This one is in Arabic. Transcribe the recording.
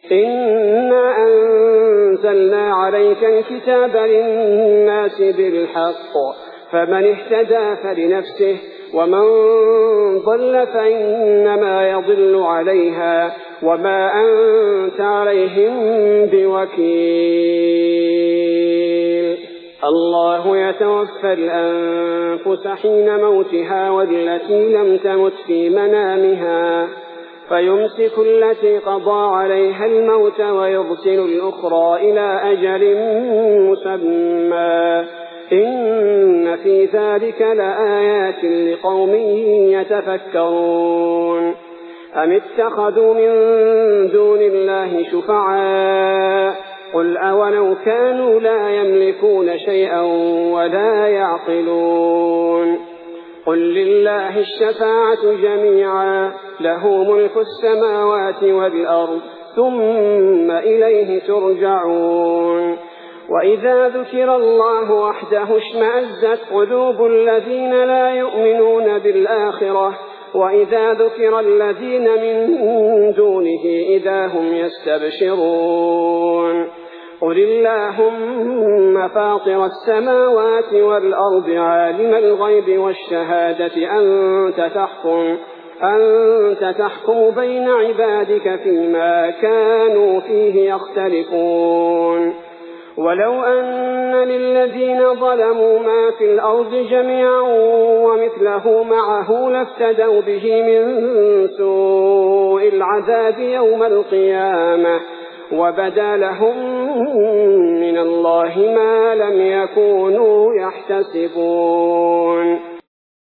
إنا أنزلنا عليك الكتاب للناس بالحق فمن اهتدى فلنفسه ومن ضل فإنما يضل عليها وما أنت عليهم بوكيل. الله يتوفى الأنفس حين موتها والتي لم تمت في منامها فيمسك التي قضى عليها الموت ويرسل الأخرى إلى أجل مسمى إن في ذلك لآيات لقوم يتفكرون. أم اتخذوا من دون الله شفعاء قل أولو كانوا لا يملكون شيئا ولا يعقلون قل لله الشفاعة جميعا له ملك السماوات والأرض ثم إليه ترجعون. وإذا ذكر الله وحده اشمأزت قلوب الذين لا يؤمنون بالآخرة وإذا ذكر الذين من دونه إذا هم يستبشرون. قل اللهم فاطر السماوات والأرض عالم الغيب والشهادة أنت تحكم بين عبادك فيما كانوا فيه يختلفون. ولو أن للذين ظلموا ما في الأرض جميعا ومثله معه لافتدوا به من سوء العذاب يوم القيامة وبدا لهم من الله ما لم يكونوا يحتسبون.